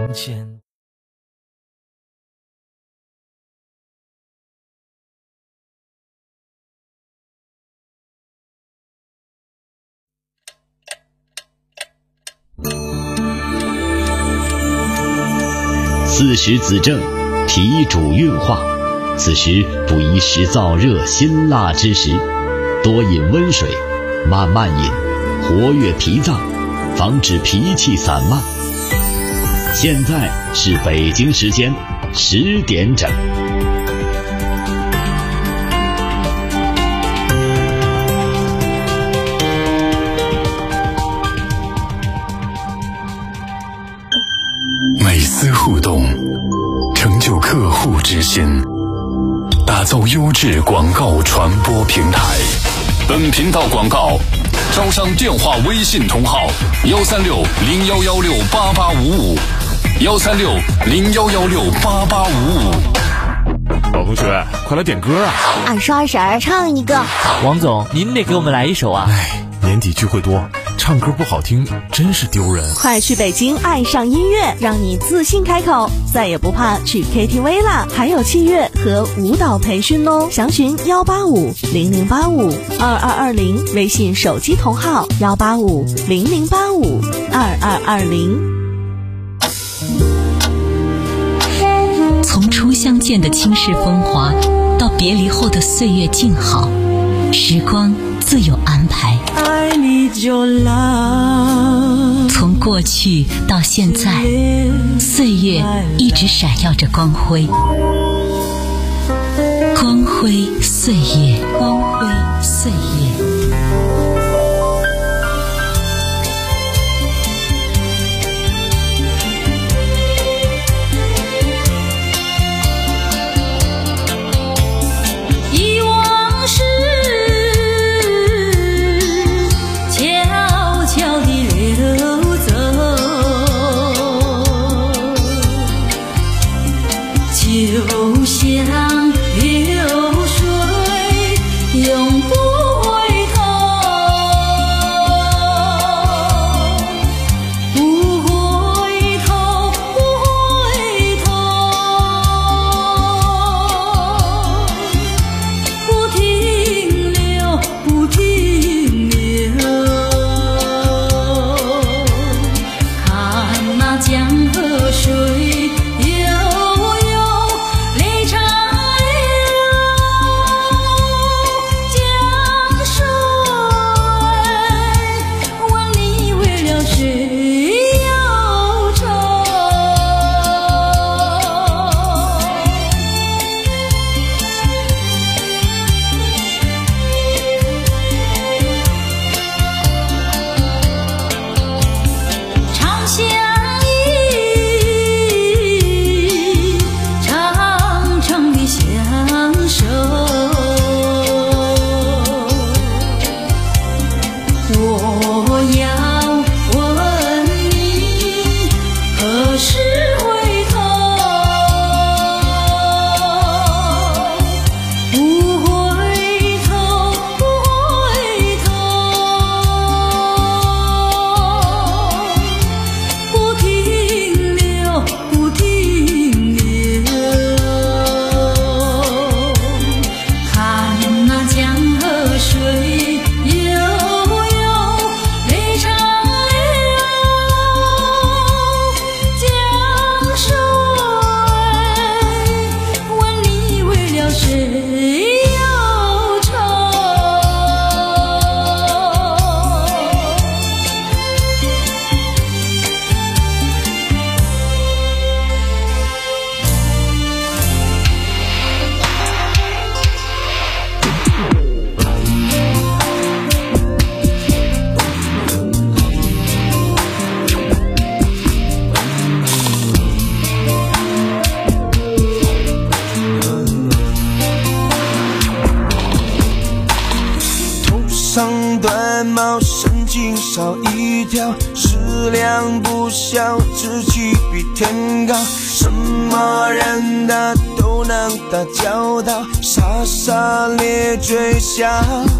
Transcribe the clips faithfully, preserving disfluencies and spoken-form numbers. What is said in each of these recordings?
从前。 四时子正，脾主运化，此时不宜食燥热辛辣之食，多饮温水，慢慢饮，活跃脾脏，防止脾气散漫。现在是北京时间十点整。 每丝互动，成就客户之心，打造优质广告传播平台。本频道广告招商电话微信同号幺三六零幺幺六八八五五幺三六零幺幺六八八五五。 老同学，快来点歌啊！ 二十二婶儿唱一个。 王总，您得给我们来一首啊！ 哎，年底聚会多，唱歌不好听真是丢人。 快去北京爱上音乐，让你自信开口，再也不怕去 K T V 啦！还有器乐和舞蹈培训哦，详询幺八五零零八五二二二零，微信手机同号幺八五零零八五二二二零。 从初相见的倾世风华，到别离后的岁月静好，时光自有安排。 I need your love。 从过去到现在，岁月一直闪耀着光辉，光辉岁月，光辉岁月。 就像流水永不回头，不回头，不回头，不停留，不停留。看那江河水短毛神经少一条，食量不小，志气比天高，什么人他都能打交道，傻傻咧嘴笑。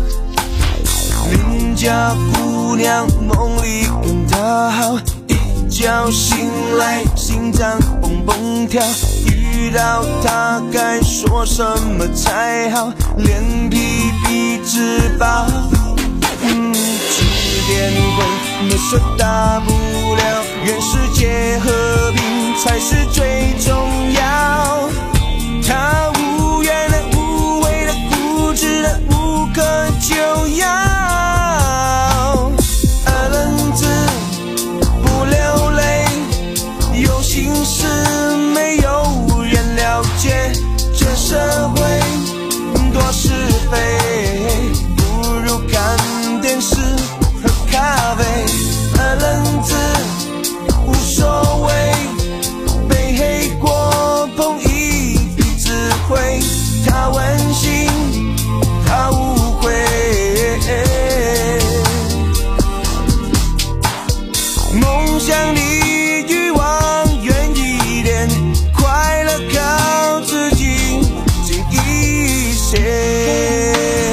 邻家姑娘梦里跟他好，一觉醒来心脏蹦蹦跳，遇到他该说什么才好？脸皮比纸薄，嗯，吃点亏没说大不了，愿世界和平才是最重要。他无缘的、无谓的、固执的、无可救药。二愣子不流泪，有心事没有人了解，这社会多是非，不如看电视喝咖啡。二愣子无所谓，被黑锅碰一鼻子灰，他温馨他误会。梦想里欲望远一点，快乐靠自己近一些。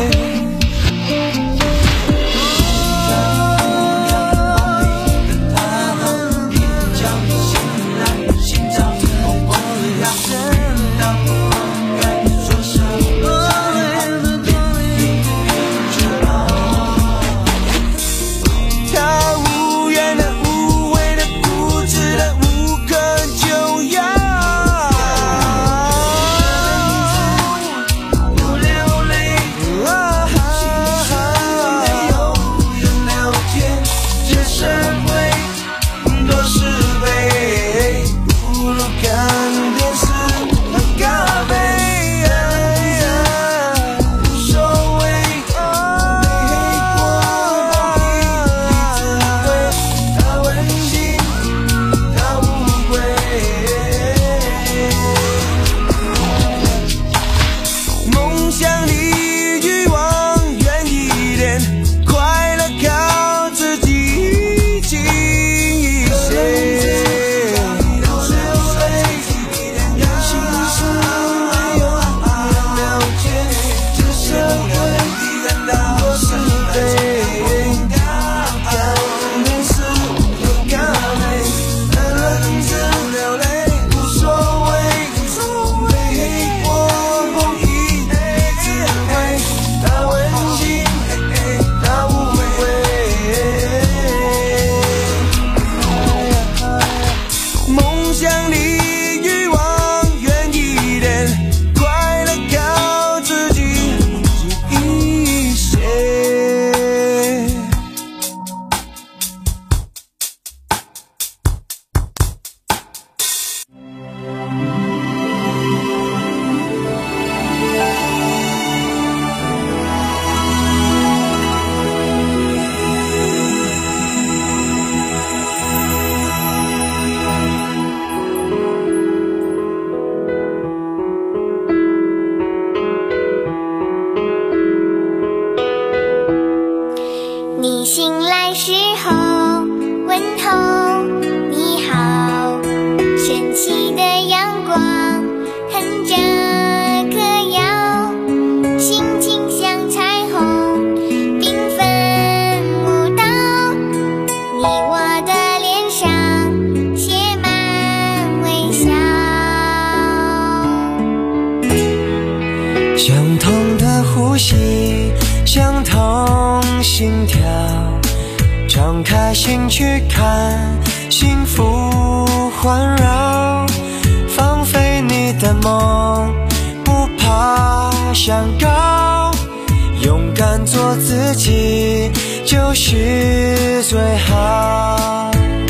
相同的呼吸，相同心跳，敞开心去看，幸福环绕，放飞你的梦，不怕想高，勇敢做自己就是最好。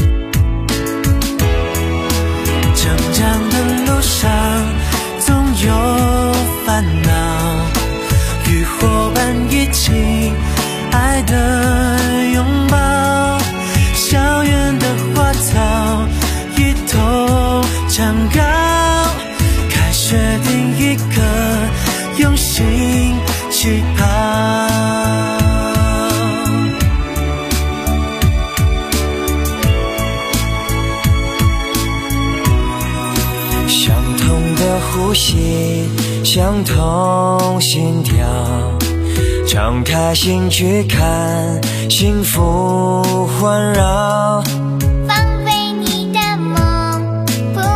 成长的路上总有烦恼，与伙伴一起爱的拥抱，校园的花草一同长高，开学第一课用心去跑。相同的呼吸，相同心跳，敞开心去看，幸福环绕， 放飞你的梦，不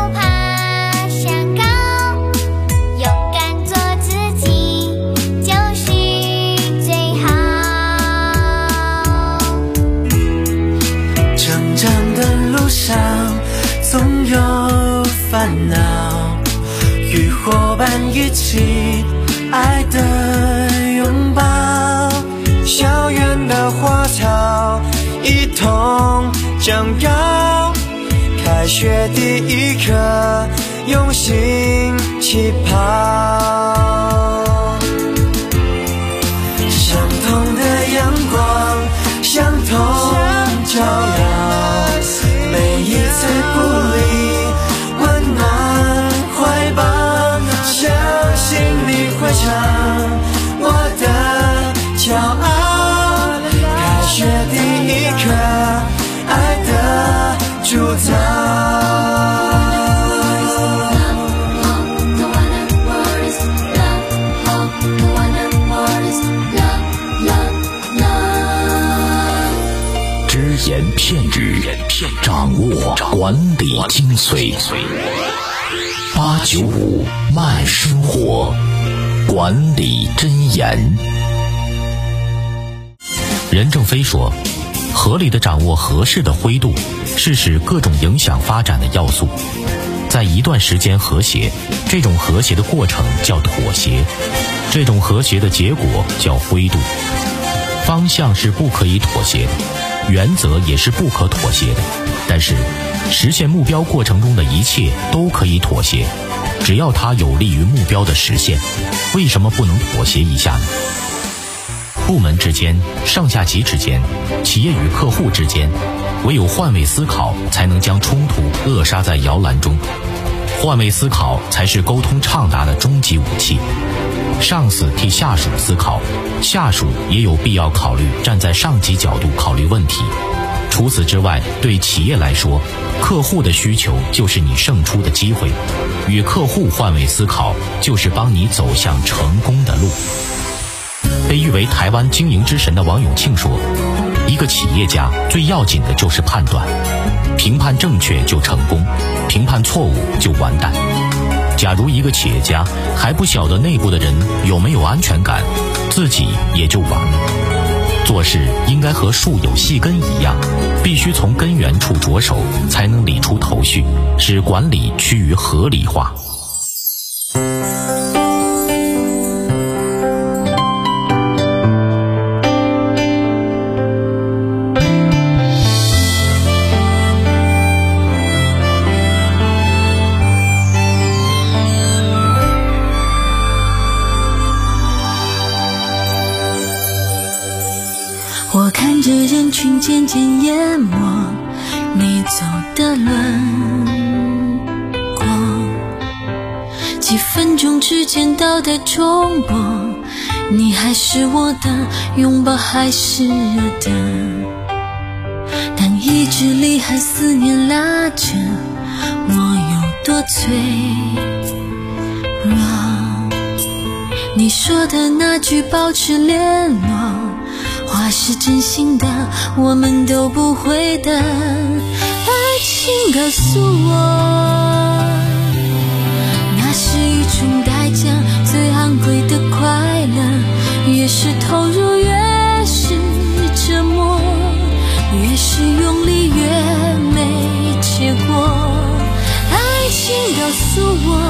烦恼，与伙伴一起爱的拥抱，校园的花草一同将要，开学第一课用心起跑，相同的阳光，相同照耀，每一次鼓励温暖怀抱，相信你会唱我的骄傲，开学第一课爱的铸造。 只言片语，掌握管理精髓。八九五慢生活，管理箴言。 任正非说，合理的掌握合适的灰度，是使各种影响发展的要素在一段时间和谐，这种和谐的过程叫妥协，这种和谐的结果叫灰度。方向是不可以妥协的，原则也是不可妥协的，但是实现目标过程中的一切都可以妥协，只要它有利于目标的实现，为什么不能妥协一下呢？部门之间、上下级之间、企业与客户之间，唯有换位思考才能将冲突扼杀在摇篮中，换位思考才是沟通畅达的终极武器。上司替下属思考，下属也有必要考虑站在上级角度考虑问题。除此之外，对企业来说，客户的需求就是你胜出的机会，与客户换位思考就是帮你走向成功的路。被誉为台湾经营之神的王永庆说，一个企业家最要紧的就是判断，评判正确就成功，评判错误就完蛋。假如一个企业家还不晓得内部的人有没有安全感，自己也就完了。做事应该和树有细根一样，必须从根源处着手，才能理出头绪，使管理趋于合理化。 我看着人群渐渐淹没你走的轮廓，几分钟之间倒带重播，你还是我的，拥抱还是热的，当意志力和思念拉着我有多脆弱，你说的那句保持联络，话是真心的，我们都不会的。爱情告诉我，那是一种代价，最昂贵的快乐，越是投入越是折磨，越是用力越没结果。爱情告诉我，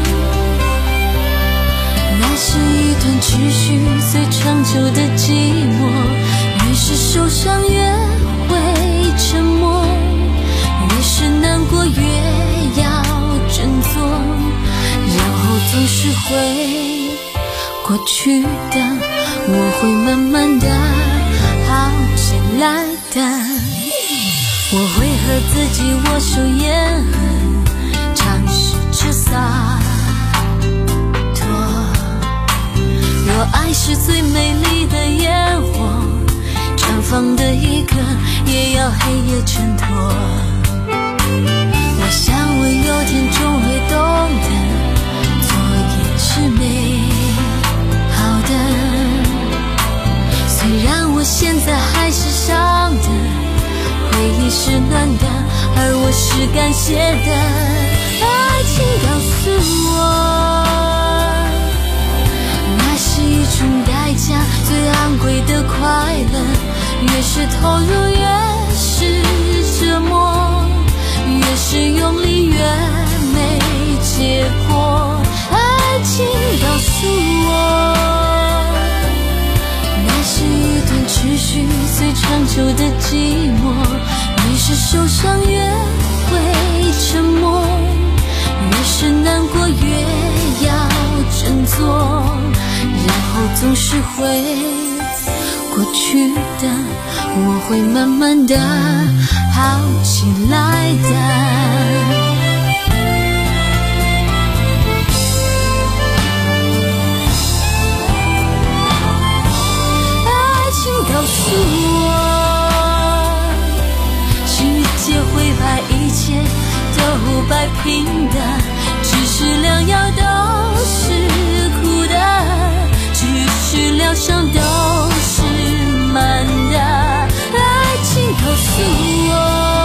那是一段持续最长久的寂寞，越是受伤越会沉默，越是难过越要振作，然后总是会过去的，我会慢慢的好起来的，我会和自己握手言和，尝试着洒脱，若爱是最美丽的烟火，绽放的一刻也要黑夜衬托，我想我有天终会懂得，错也是美好的，虽然我现在还是伤的，回忆是暖的，而我是感谢的。爱情告诉我，那是一种代价，最昂贵的快乐，越是投入越是折磨，越是用力越没长久的寂寞，越是受伤越会沉默，越是难过越要振作，然后总是会过去的，我会慢慢的好起来的。告诉我，世界会把一切都摆平的，只是良药都是苦的，只是疗伤都是慢的。爱情告诉我，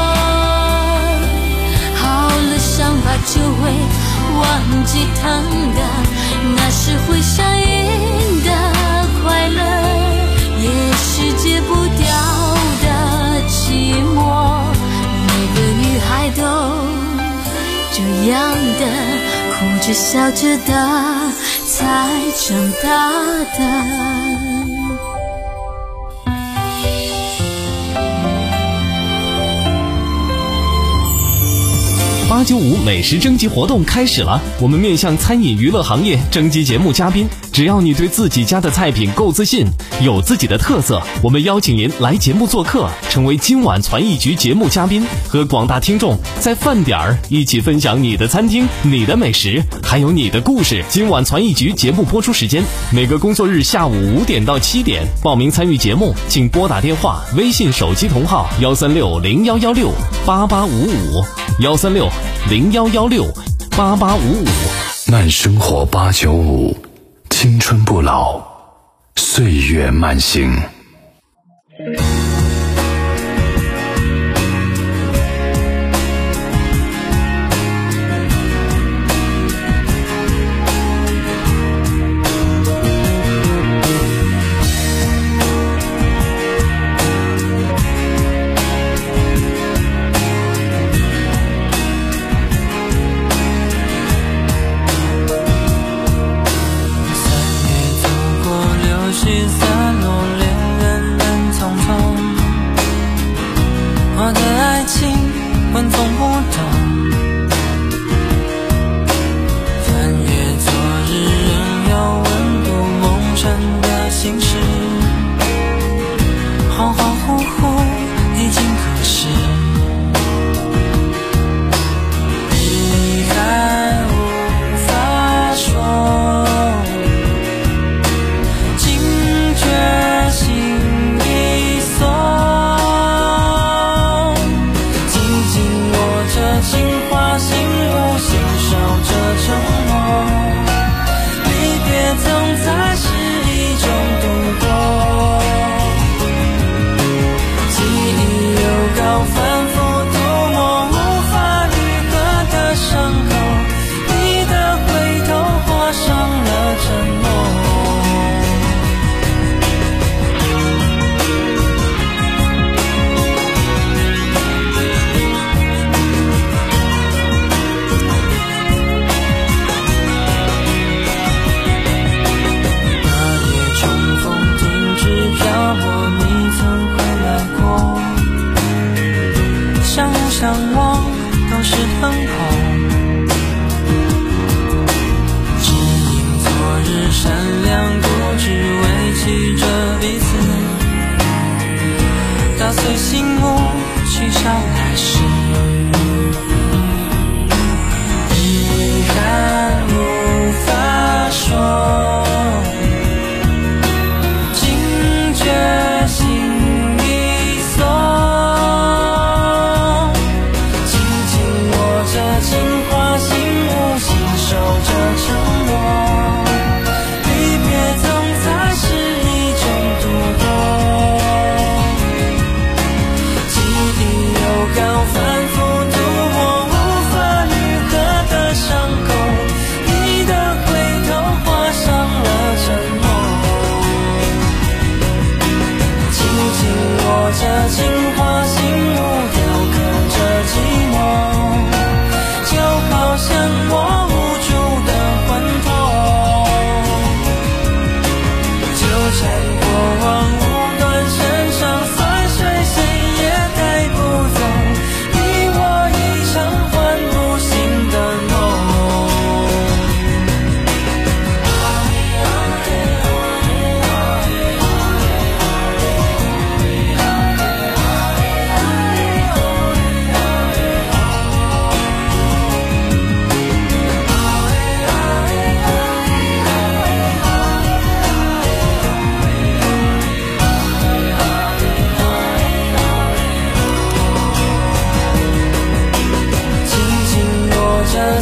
好了伤疤就会忘记疼的，那是会上瘾的快乐，也是戒不掉的寂寞。每个女孩都这样的，哭着笑着的才长大的。 八九五美食征集活动开始了，我们面向餐饮娱乐行业征集节目嘉宾，只要你对自己家的菜品够自信，有自己的特色，我们邀请您来节目做客，成为今晚传艺局节目嘉宾，和广大听众在饭点儿一起分享你的餐厅、你的美食，还有你的故事。今晚传艺局节目播出时间每个工作日下午五点到七点，报名参与节目请拨打电话、微信手机同号幺三六零幺幺六八八五五幺三六零幺幺六八八五五。 慢生活八九五，青春不老，岁月慢行。 散落恋人人匆匆，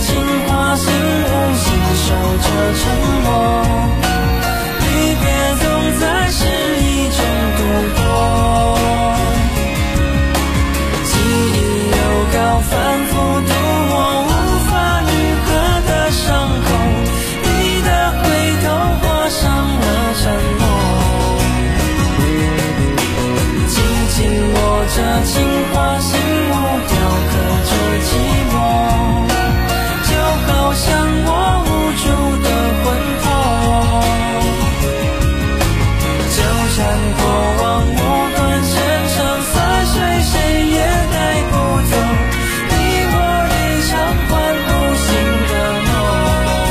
情话，心无心守着沉默，离别总在失意中度过，记忆又高反复度我无法愈合的伤口，你的回头画上了承诺，紧紧握着情话，心无雕刻着寂寞，就好像我无助的魂魄，纠缠过往无端牵肠散水，谁也带不走你我一场唤不醒的梦。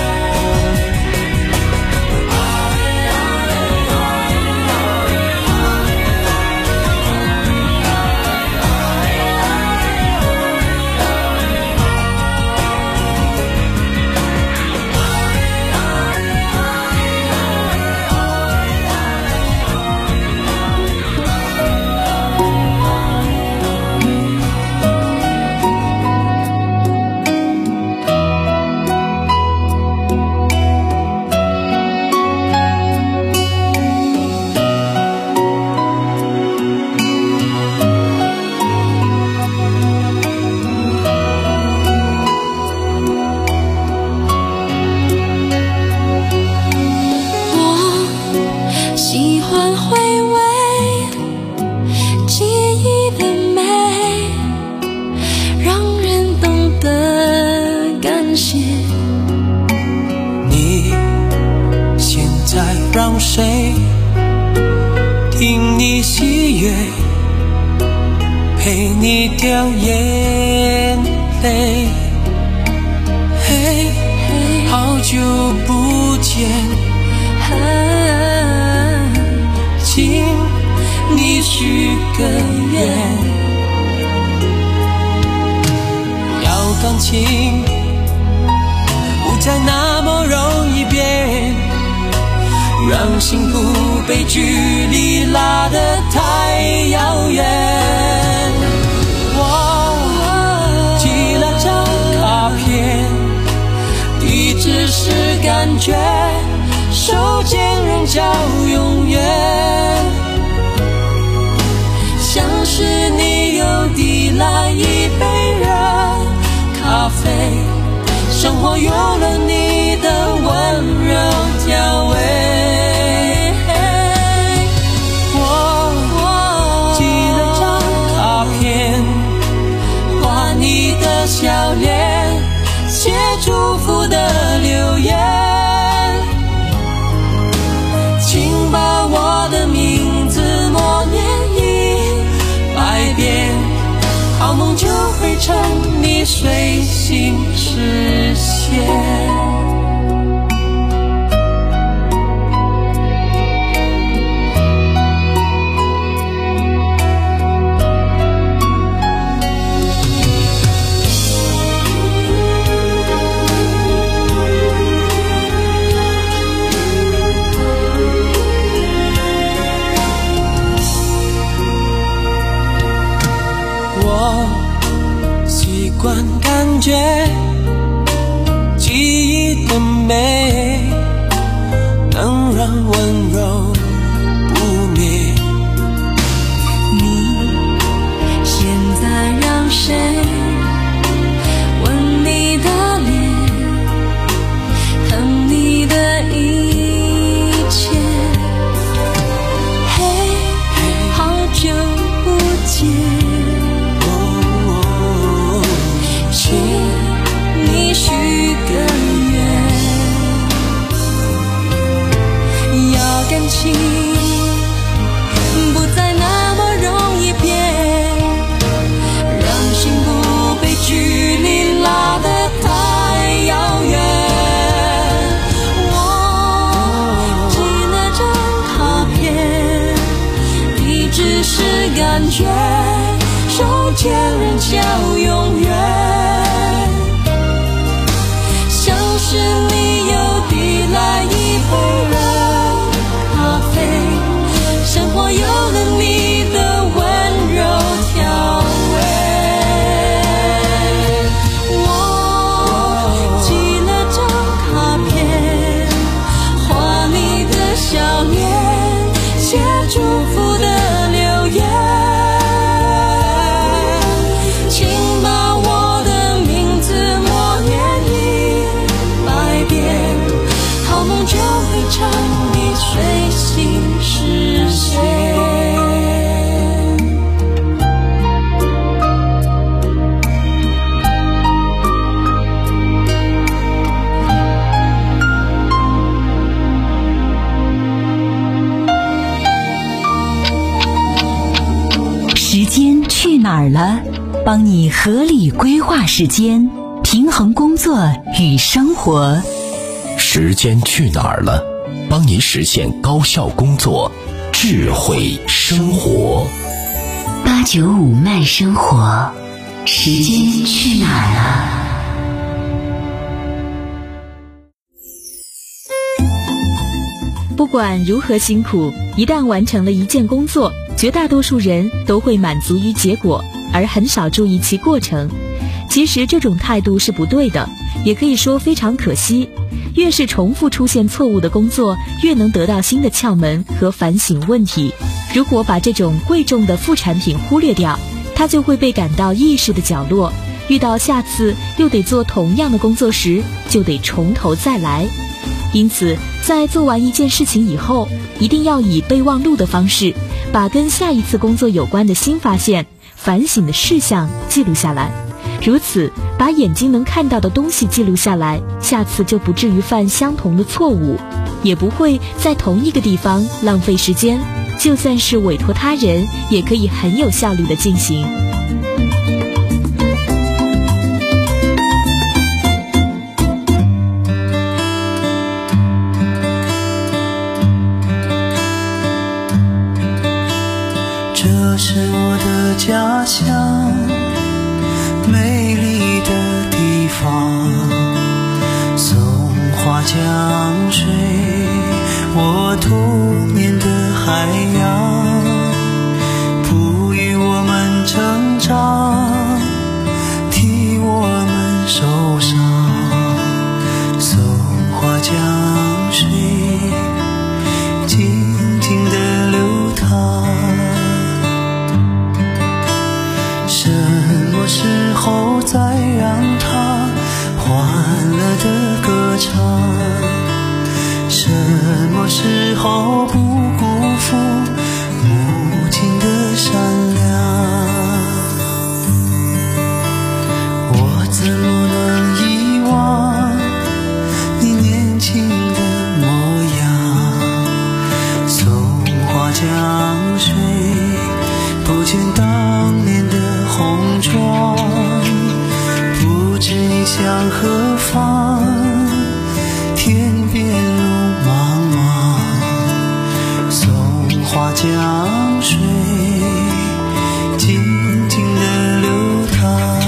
喜欢回味记忆的美，让人懂得感谢。 你现在让谁听你喜悦，陪你掉眼泪？嘿，好久不见，请你许个愿，要感情不再那么容易变，让幸福被距离拉得太遥远。我寄了张卡片，地址是感觉，手间仍叫永远，像是你又递来一杯热咖啡，生活有了你的温柔调味。我寄了张卡片，画你的笑脸，写祝福的留言，请把我的名字默念一百遍，好梦就会趁你睡醒实现。习惯感觉记忆的美，能让温柔不灭。 你现在让谁吻你的脸，疼你的一切？嘿，好久不见，请你许个愿，要感情不再那么容易变，让幸福被距离拉得太遥远。我寄了张卡片，地址是感觉，手间人叫永远，像是你又递来一杯热咖啡，生活有了你的温柔调味。我儿了？帮你合理规划时间，平衡工作与生活。 时间去哪儿了？帮你实现高效工作，智慧生活。 八九五慢生活，时间去哪儿了？ 不管如何辛苦，一旦完成了一件工作，绝大多数人都会满足于结果，而很少注意其过程。其实这种态度是不对的，也可以说非常可惜。越是重复出现错误的工作，越能得到新的窍门和反省问题。如果把这种贵重的副产品忽略掉，它就会被赶到意识的角落，遇到下次又得做同样的工作时，就得从头再来。因此，在做完一件事情以后，一定要以备忘录的方式，把跟下一次工作有关的新发现、反省的事项记录下来。如此，把眼睛能看到的东西记录下来，下次就不至于犯相同的错误，也不会在同一个地方浪费时间。就算是委托他人，也可以很有效率地进行。 这是我的家乡，美丽的地方，松花江水，我童年的海洋，哺育我们成长，替我们受伤。松花江水静静地流淌，什么时候再让它欢乐地歌唱？什么时候不辜负母亲的善良？我怎么能遗忘你年轻的模样？松花江水不见当年的红妆，不知你向何方，天边路茫茫。松花江水静静地流淌，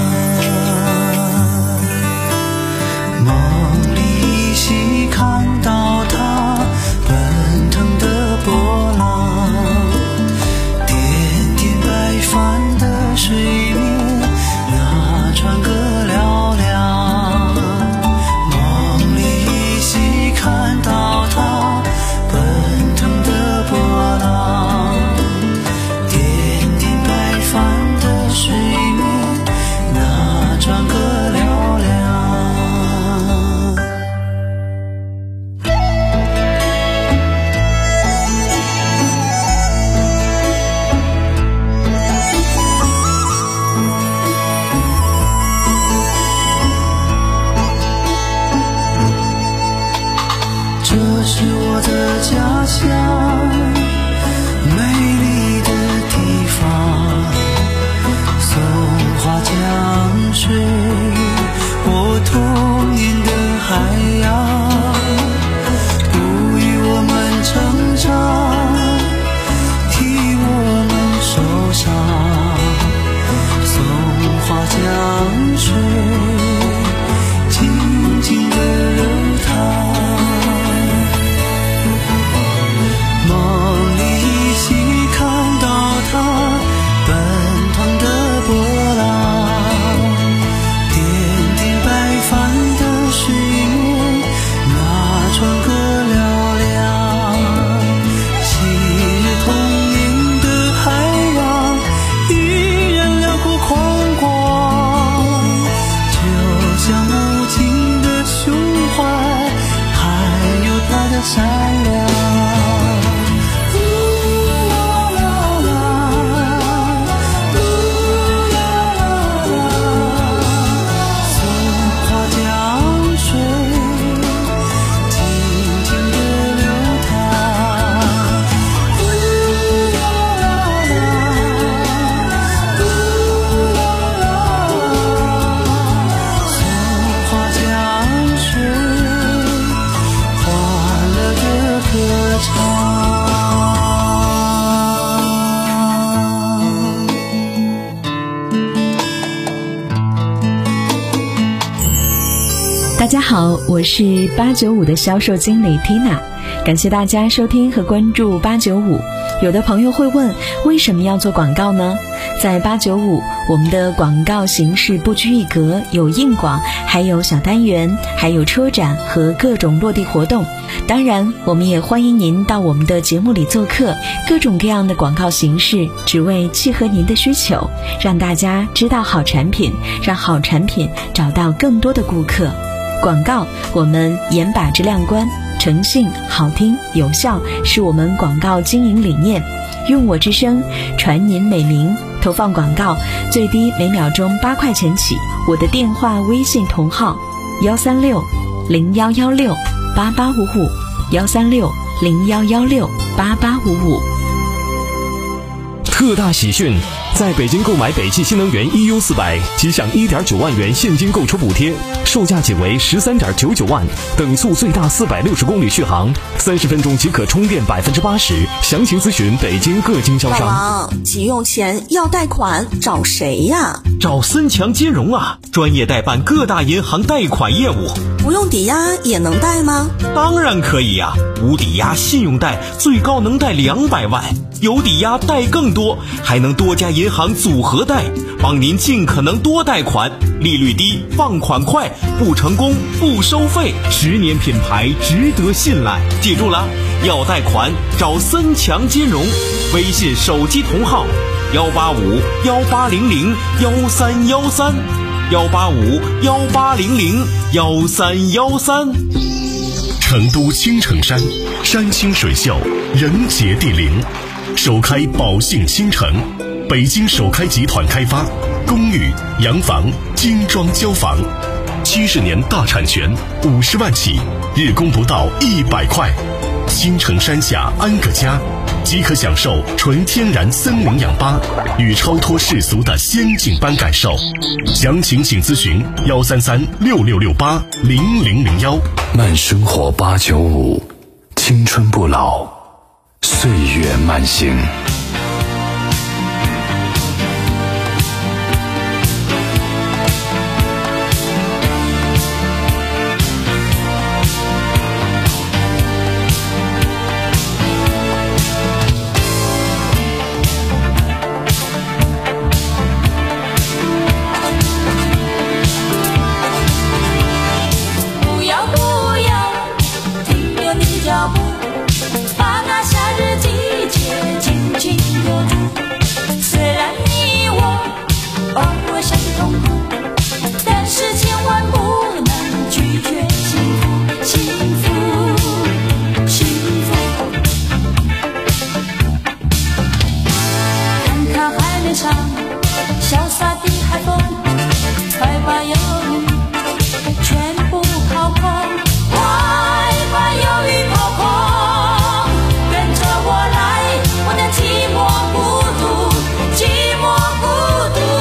梦里依稀看到它奔腾的波浪，点点白帆的水面，那船歌嘹亮。梦里依稀看到它奔腾的波浪，点点白帆的水面，那船歌嘹亮。这是我的家乡，美丽的地方，松花江水，我童年的海洋，哺育我们成长，替我们受伤。松花江水静静地流淌，梦里依稀看到它奔腾的波浪，点点白帆的水面，那船歌嘹亮。昔日童年的海洋依然辽阔宽广，就像母亲的胸怀，还有她的善良。 家好，我是八九五的销售经理 Tina， 感谢大家收听和关注八九五。有的朋友会问，为什么要做广告呢？在八九五，我们的广告形式不拘一格，有硬广，还有小单元，还有车展和各种落地活动。当然，我们也欢迎您到我们的节目里做客，各种各样的广告形式，只为契合您的需求，让大家知道好产品，让好产品找到更多的顾客。广告，我们严把质量关，诚信、好听、有效是我们广告经营理念。用我之声传您美名，投放广告最低每秒钟八块钱起。我的电话微信同号幺三六零幺幺六八八五五幺三六零幺幺六八八五五。 特大喜讯！在北京购买北汽新能源 E U 四百，即享 一点九万元现金购车补贴，售价仅为十三点九九万，等速最大四百六十公里续航，三十分钟即可充电百分之八十。详情咨询北京各经销商。 老王，急用钱要贷款，找谁呀？ 找森强金融啊，专业代办各大银行贷款业务。 不用抵押也能贷吗？ 当然可以呀、啊，无抵押信用贷最高能贷两百万，有抵押贷更多，还能多家银行组合贷，帮您尽可能多贷款，利率低，放款快，不成功不收费，十年品牌值得信赖。记住了，要贷款找森强金融，微信手机同号幺八五幺八零零幺三幺三幺八五幺八零零幺三幺三。 成都青城山，山清水秀，人杰地灵，首开宝兴新城，北京首开集团开发，公寓、洋房、精装交房，七十年大产权，五十万起，日供不到一百块。青城山下安个家，即可享受纯天然森林氧吧与超脱世俗的仙境般感受。详情请咨询幺三三六六六八零零零幺。 慢生活八九五，青春不老，岁月慢行。 潇洒的海风，快把忧郁全部抛空，快把忧郁抛空，跟着我来，我的寂寞孤独，寂寞孤独。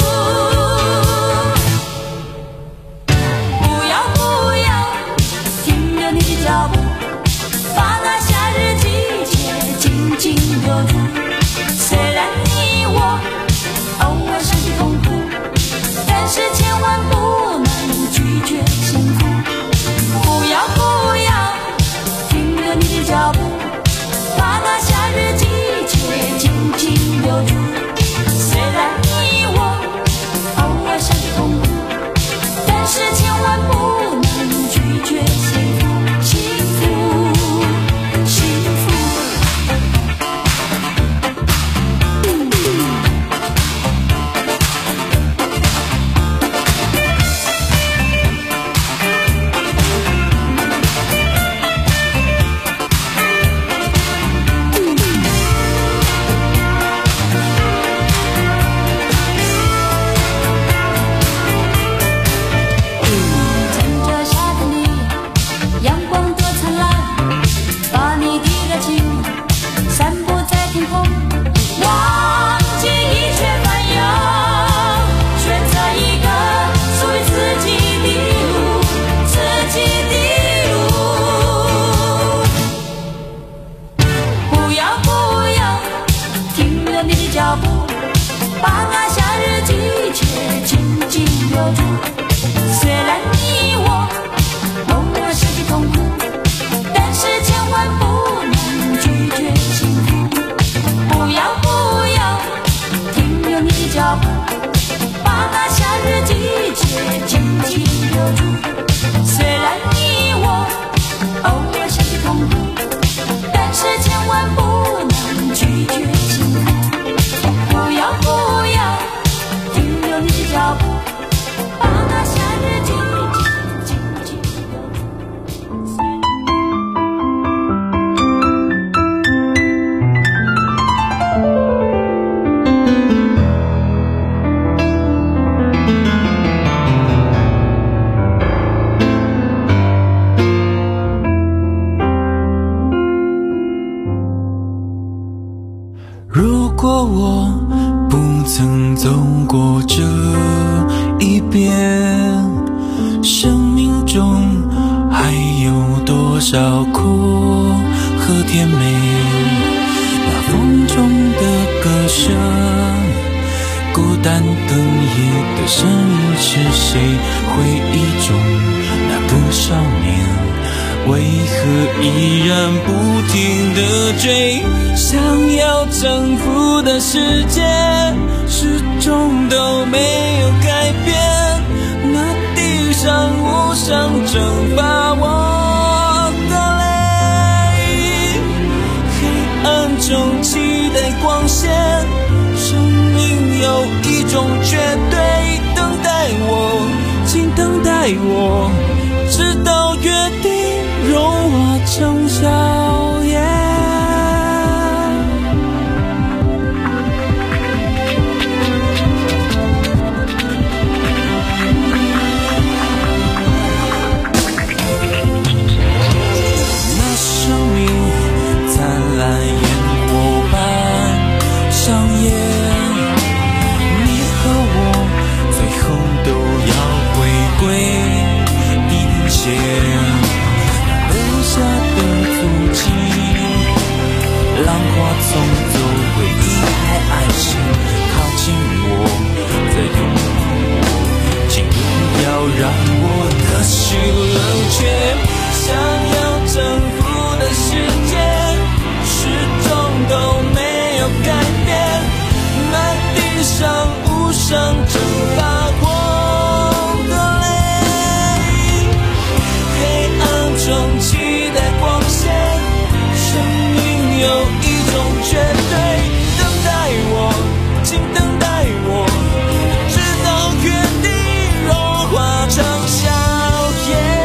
不要不要停留你的脚步，把那夏日季节紧紧留住。虽然你我偶尔伤心痛苦，但是千万不能拒绝幸福。不要不要停留你的脚步，把那夏日季节紧紧留住。虽然你我偶尔伤心痛苦，但是千万不能拒绝幸福。幸福幸福多少苦和甜美，那风中的歌声，孤单哽咽的声音是谁？回忆中那个少年，为何依然不停地追？想要征服的世界，始终都没有改变。那地上无声蒸发我的泪，黑暗中期待光线，生命有一种绝对，等待我，请等待我，直到约定融化成笑颜。那生命灿烂烟火般上演，你和我最后都要回归地线，留下的足迹，浪花冲走回忆和爱情，靠近我，再拥抱我，请不要让我的心冷却。想要征服的世界，始终都没有改变。那地上无声蒸发我的泪，黑暗中期待光线，生命有一种绝对，等待我，请等待我，直到约定融化成笑颜。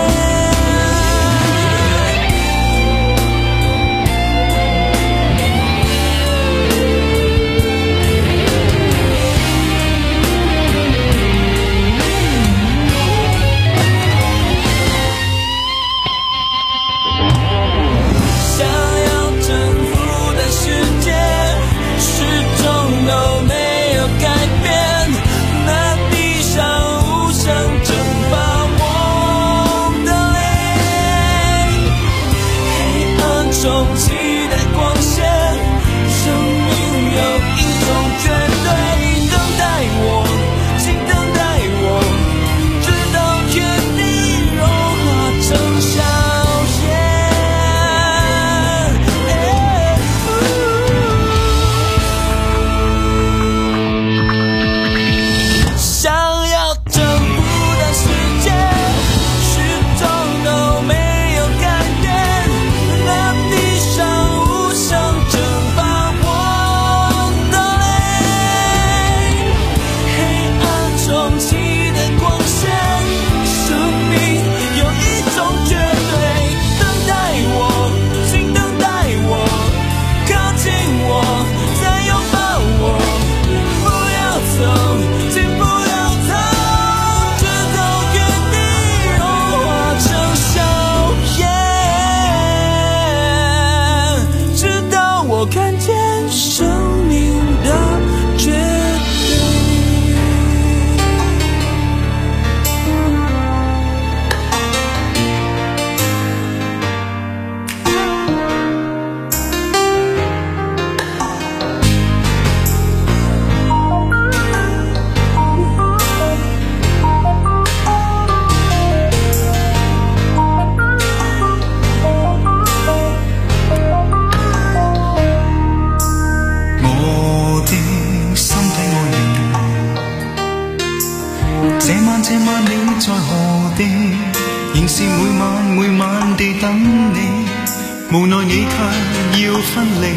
無奈你卻要分離，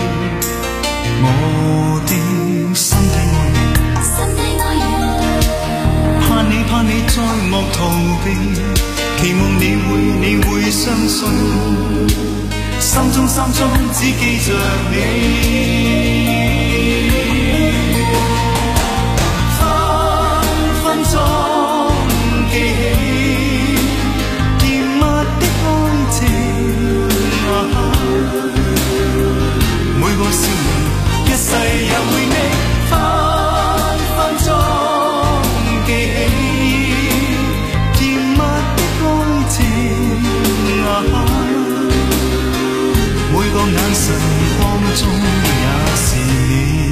我的身體愛人，怕你怕你再莫逃避，期望你會你會相信，心中心中只記着你，分分鐘記起。每個笑容，一世也會你分分鐘記起甜蜜的愛情啊！ 眼神當中也是你。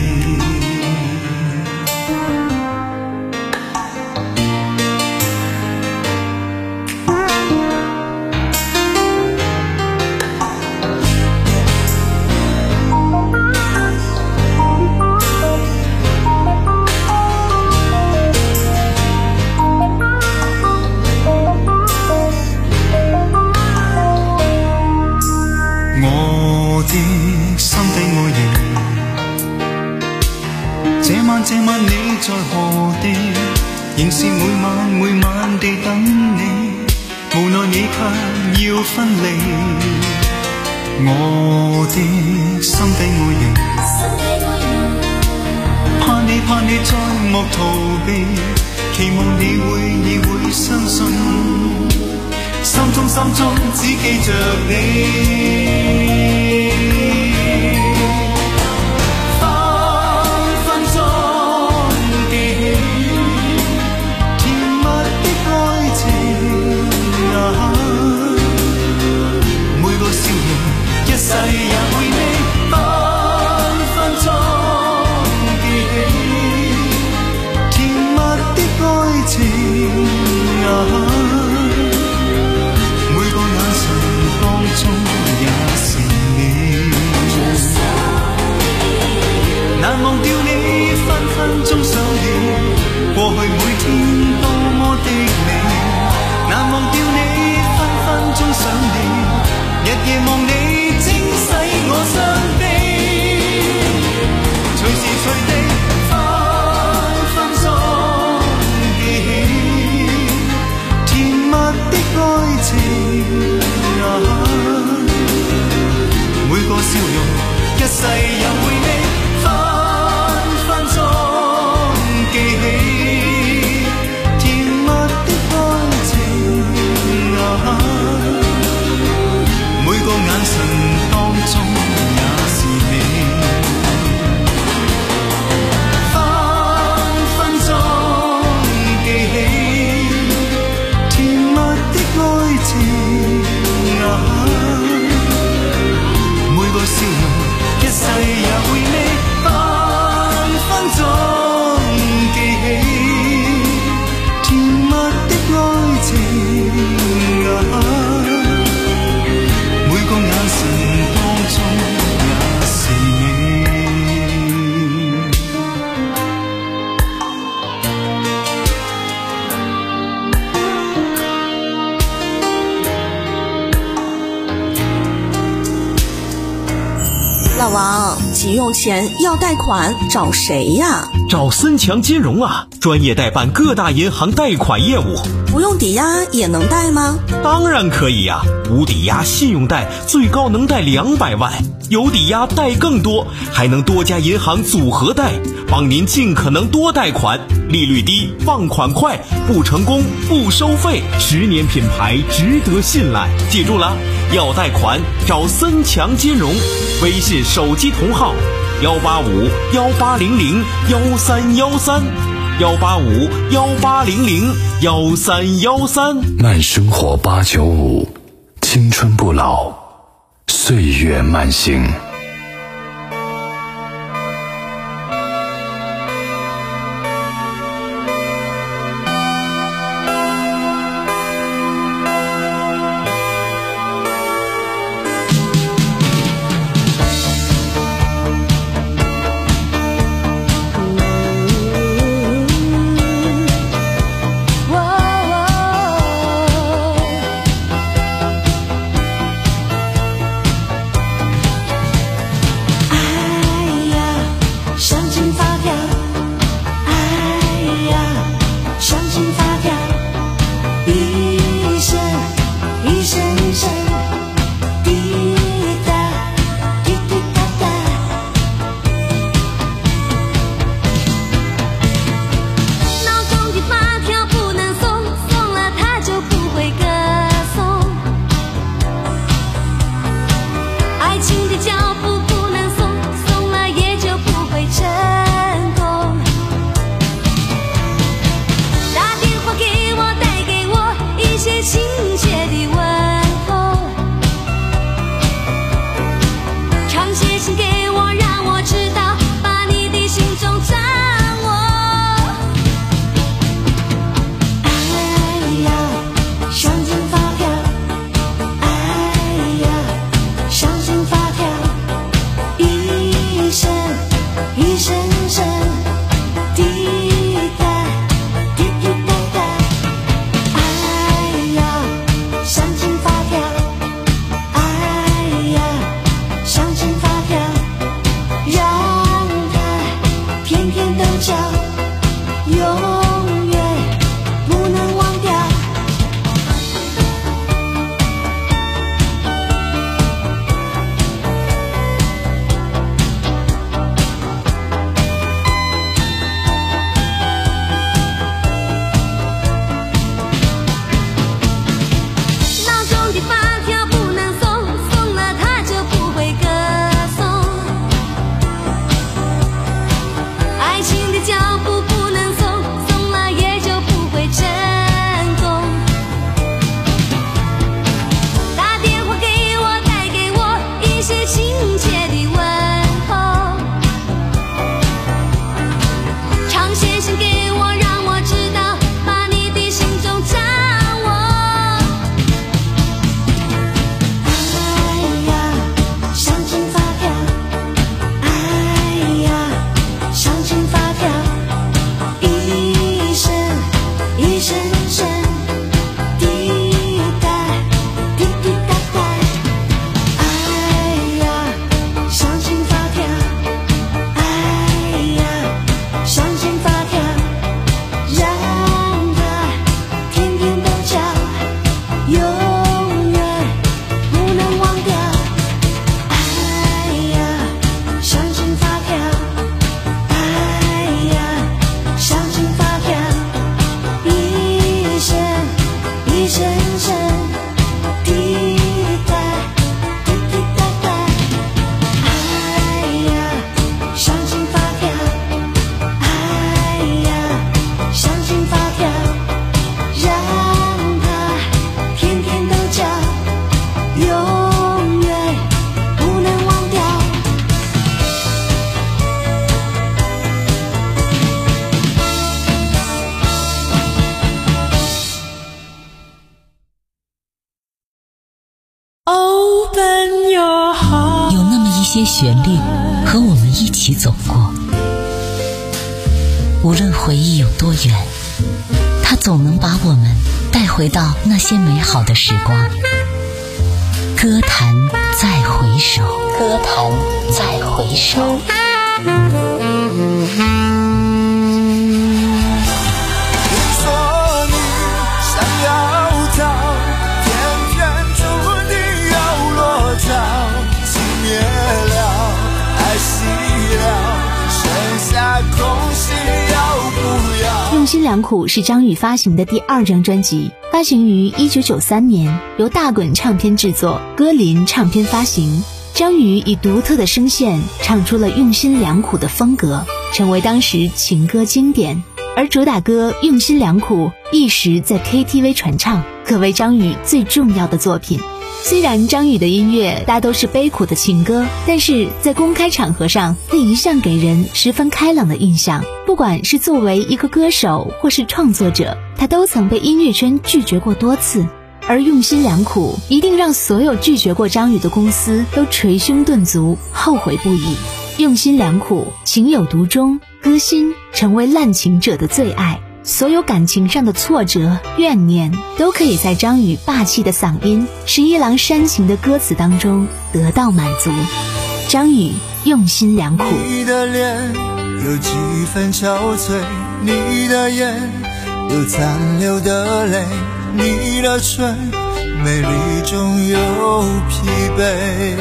我的心底愛人，這晚這晚你在何地？仍是每晚每晚地等你，無奈你卻要分離。我的心底愛人，怕你怕你再莫逃避，期望你會你會相信，心中心中只記着你。一世也會你分分鐘記起甜蜜的愛情啊，每個眼神當中也是你，難忘掉你分分鐘想你，過去每天多麼的美，難忘掉你分分鐘想你，日夜望你我傷悲，隨時隨地分分鐘記起甜蜜的愛情啊，每個笑容一世也會你分分鐘記起甜蜜的愛情啊，每個眼神當中也是你，分分鐘記起甜蜜的愛情啊，每個笑容一世也會你分分鐘記起甜蜜的愛情啊，每個眼神當中也是你。 老王，急用钱要贷款找谁呀？ 找森强金融啊，专业代办各大银行贷款业务。 不用抵押也能贷吗？ 当然可以呀、啊，无抵押信用贷最高能贷两百万，有抵押贷更多，还能多家银行组合贷，帮您尽可能多贷款，利率低，放款快，不成功不收费，十年品牌，值得信赖。记住了，要贷款找森强金融，微信手机同号幺八五幺八零零幺三幺三。幺八五幺八零零幺三幺三， 慢生活八九五，青春不老，岁月慢行。 些旋律和我们一起走过。无论回忆有多远，它总能把我们带回到那些美好的时光。歌坛再回首，歌坛再回首。 用心良苦是张宇发行的第二张专辑，发行于一九九三年，由大滚唱片制作，歌林唱片发行。张宇以独特的声线唱出了用心良苦的风格，成为当时情歌经典。而主打歌《用心良苦》一时在 K T V 传唱，可谓张宇最重要的作品。虽然张宇的音乐大都是悲苦的情歌，但是在公开场合上，他一向给人十分开朗的印象。不管是作为一个歌手或是创作者，他都曾被音乐圈拒绝过多次。而用心良苦一定让所有拒绝过张宇的公司都捶胸顿足，后悔不已。用心良苦，情有独钟，歌心成为滥情者的最爱。所有感情上的挫折怨念都可以在张宇霸气的嗓音、十一郎煽情的歌词当中得到满足。张宇用心良苦。 你的脸有几分憔悴，你的眼有残留的泪，你的唇美丽中有疲惫。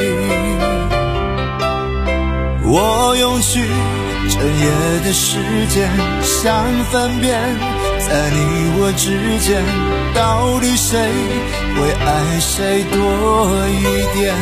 我用去整夜的时间想分辨，在你我之间到底谁会爱谁多一点。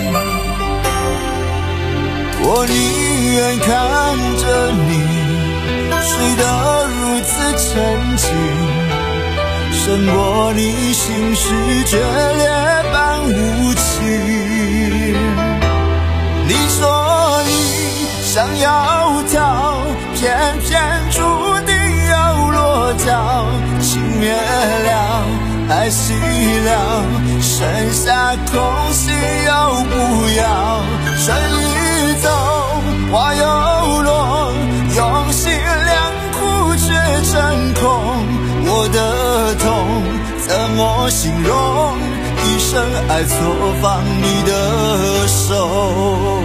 我宁愿看着你睡得如此沉静，胜过你心事决裂般无情。你说你想要逃，偏偏注定要落脚。情灭了，爱熄了，剩下空隙要不要？春已走，花又落，用心良苦却成空。我的痛怎么形容？一生爱错放你的手。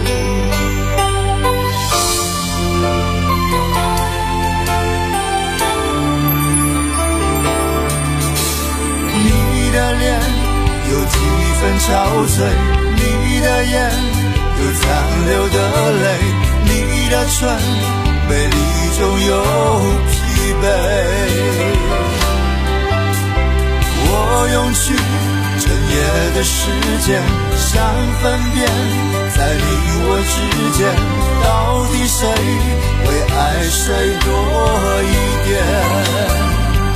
你的脸有几分憔悴，你的眼有残留的泪，你的唇美丽中有疲惫。我用去整夜的时间想分辨，在你我之间到底谁会爱谁多一点。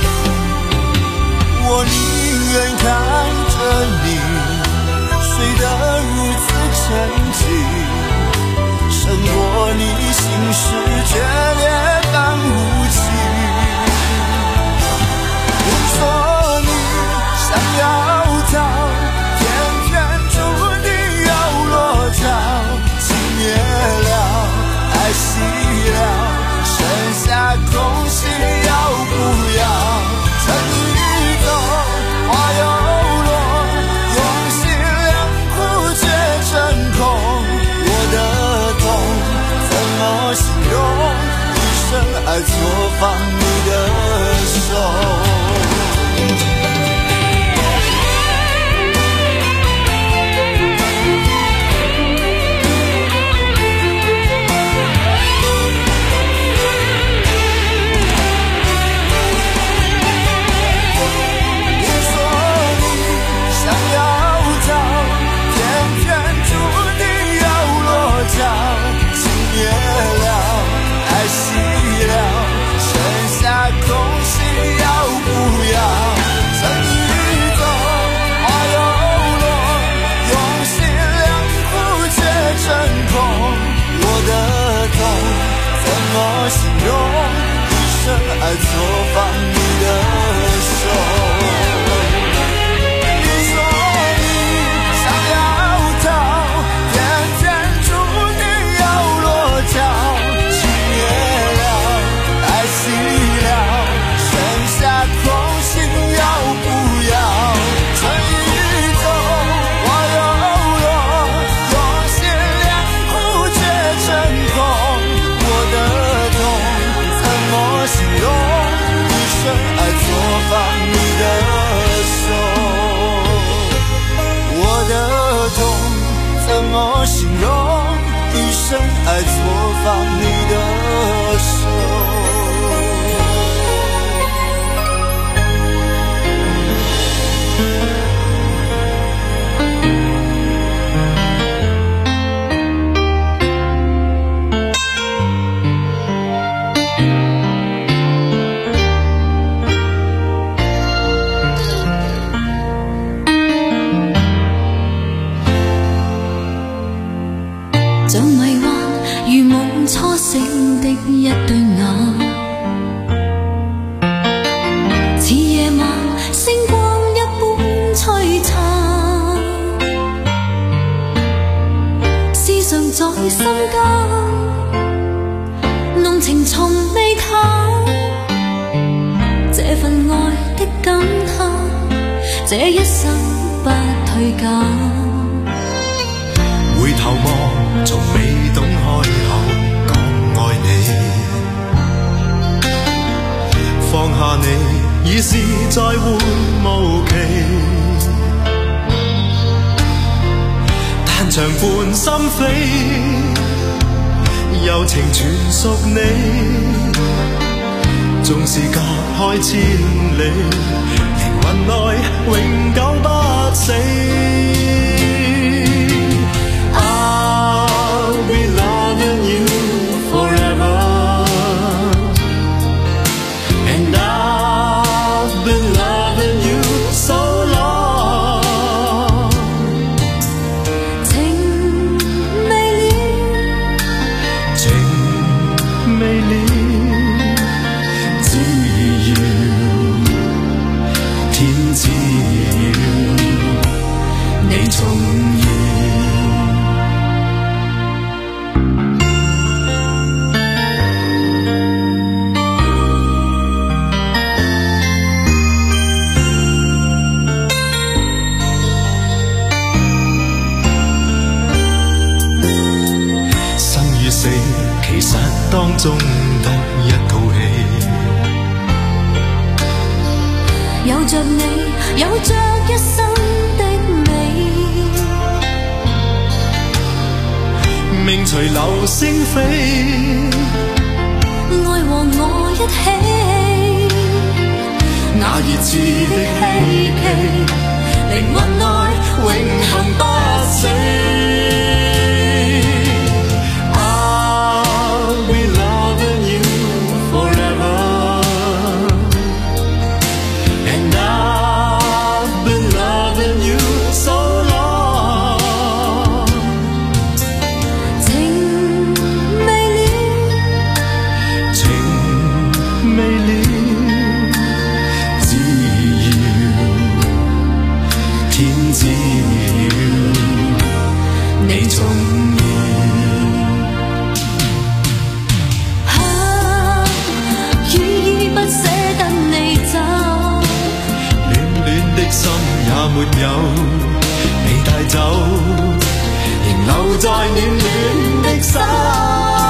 我宁愿看着你睡得如此沉静，胜过你心事决裂般无情。你说你想要逃，偏偏注定要落脚。情灭了，爱熄了，剩下空隙要不要？春已走，花又落，用心良苦却成空。我的痛怎么形容？ 么形容？一生爱错放你的手。 像迷幻如夢初醒的一對眼，似夜晚星光一般璀璨，思想在心間，濃情從未淡，這份愛的感嘆，這一生不退減。 回頭望，從未懂開口講愛你，放下你已是再會無期，但長伴心扉，柔情全屬你，縱是隔開千里，靈魂內永久不死。I'll be loving you forever, and I've been loving you so long. 情未了， 情未了，只要天知要，你重要。其實當中得一套戲， 有着你，有着一生的美， 命隨流星飛， 愛和我一起， 那熱熾的希冀，靈魂內永恆不死。沒有你帶走，仍留在暖暖的心。